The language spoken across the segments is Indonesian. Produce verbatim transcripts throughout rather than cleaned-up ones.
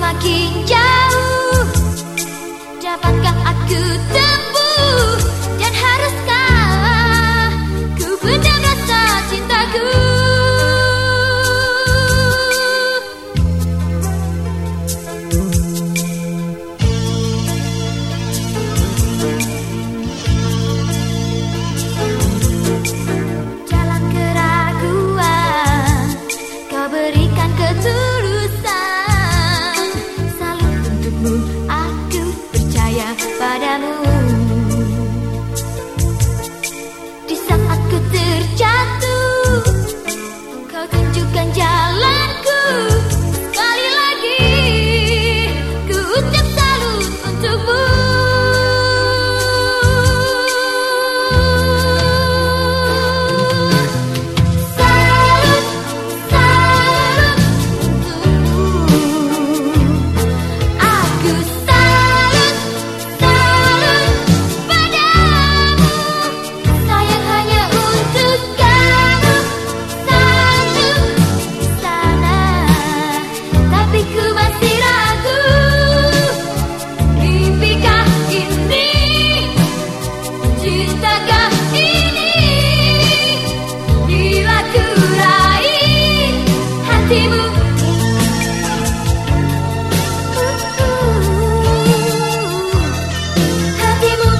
semakin jauh. Dapatkah aku tempuh, dan haruskah ku pendam rasa cintaku? Dalam keraguan kau berikan ketulusan, selalu untukmu aku percaya padamu. Di saat ku terjatuh, kau tunjukkan jalanku. Sekali lagi ku ucap salut untukmu. Salut, salut untukmu. Aku salut, salut padamu. Sayang hanya untuk kamu satu sana, tapi ku masih ragu. Mimpikah ini, cintakah ini, bila ku raih hatimu. Hatimu.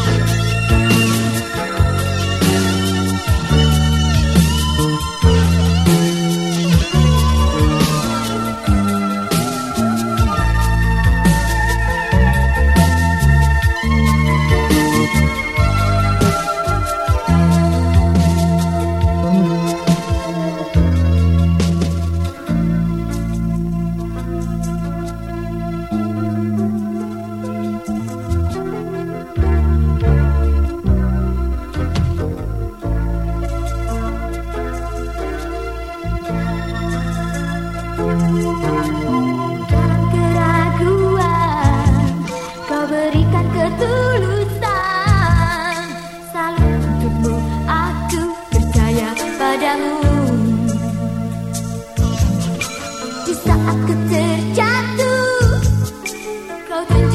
Dalam keraguan kau berikan ketulusan, selalu untukmu aku percaya padamu. Di saat ku terjatuh, kau tunjukkan